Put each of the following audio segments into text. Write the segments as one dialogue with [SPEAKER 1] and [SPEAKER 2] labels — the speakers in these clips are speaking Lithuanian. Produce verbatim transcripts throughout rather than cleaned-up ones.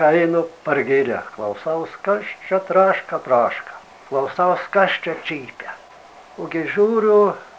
[SPEAKER 1] Einu per girią, klausaus, kas čia traška, traška. Klausaus, kas čia čypia. Ogi žiūriu,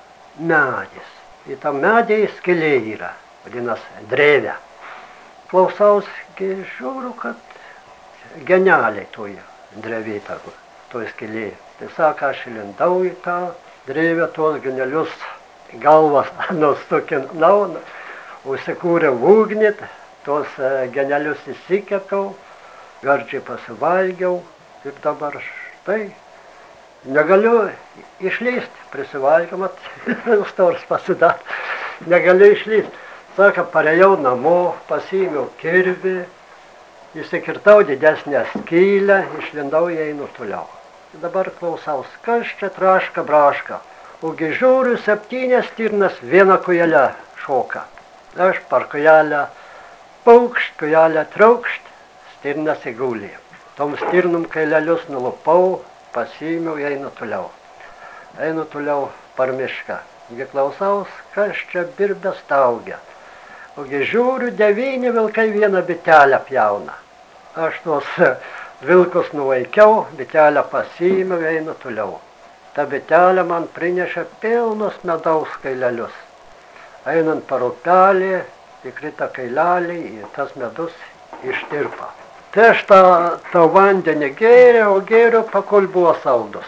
[SPEAKER 1] medis. Į tą medį skylė yra, vadinasi, drevė. Klausaus, žiūriu, kad geneliai toje drevėje, toje skylėje. Tai sako, aš lindau į tą drevę, tuos genelius galvas nustukinau, užsikūriau ugnį, tuos genelius įsikepiau, gardžiai pasivalgiau ir dabar štai negaliu išlysti, prisivalgiau, stors pasidarė, negaliu išlysti. Sako, parėjau namo, pasiėmiau kirvį, įsikirtau didesnę skylę, išlindau ir einu toliau. Dabar klausaus, kas čia traška, braška. Ogi žiūriu, septynias stirnas vieną kojelę šoka. Aš per kojelę paukšt, kojelę traukšt, stirnas įgulė. Tom stirnom kailelius nulupau, pasiėmiau, einu toliau. Einu toliau per mišką. Ogi klausaus, kas čia birbė staugia. Ogi žiūriu, devyni vilkai vieną bitelę pjauna. Aš tuos vilkus nuvaikiau, bitelę pasiėmiau, einu toliau. Ta bitelė man prinešė pilnus medaus kailelius. Einant per upelį, įkrita kailelį ir tas medus ištirpa. Tai aš tą, tą vandenį gėriau, gėriau, pakol buvo saldus.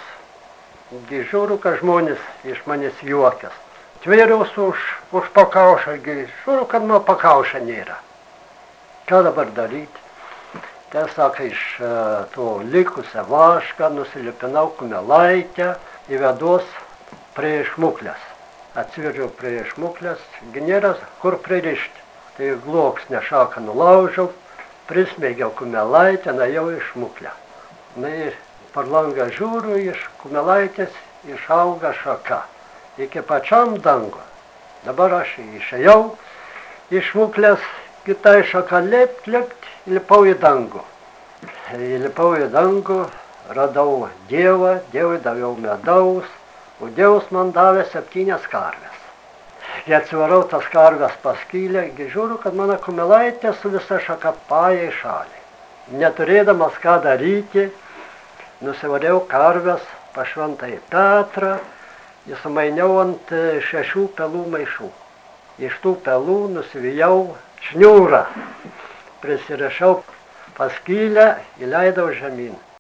[SPEAKER 1] Žiūriu, kad žmonės iš manęs juokias. Tvėriausi už, už pakaušą, žiūriu, kad nuo pakaušą nėra. Ką dabar daryti? Tai sako, iš to likusią vašką nusilipinau kumelaitę, įveduos prie šmuklės. Atsiveriau prie šmuklės, nėra kur pririšti. Tai gloksnę šaką nulaužiau, prismeigiau kumelaitę, nuėjau į šmuklę. Na ir per langą žiūriu, iš kumelaitės išauga šaka. Iki pačiam dangu. Dabar aš išėjau iš šmuklės, kitai šaka lept, lept, įlipau į dangų. Įlipau į dangų, radau Dievą, Dievui daviau medaus, o Dievas man davė septynias karves. Kai atsivarau tas karves paskylę, žiūriu, kad mano kumelaitė su visa šaka paja į šalį. Neturėdamas ką daryti, nusivariau karves pas Šventąjį Petrą, jį sumainiau ant šešių pelų maišų. Iš tų pelų nusivijau šniūrą, prisirišau paskylę, įleidau žemyn.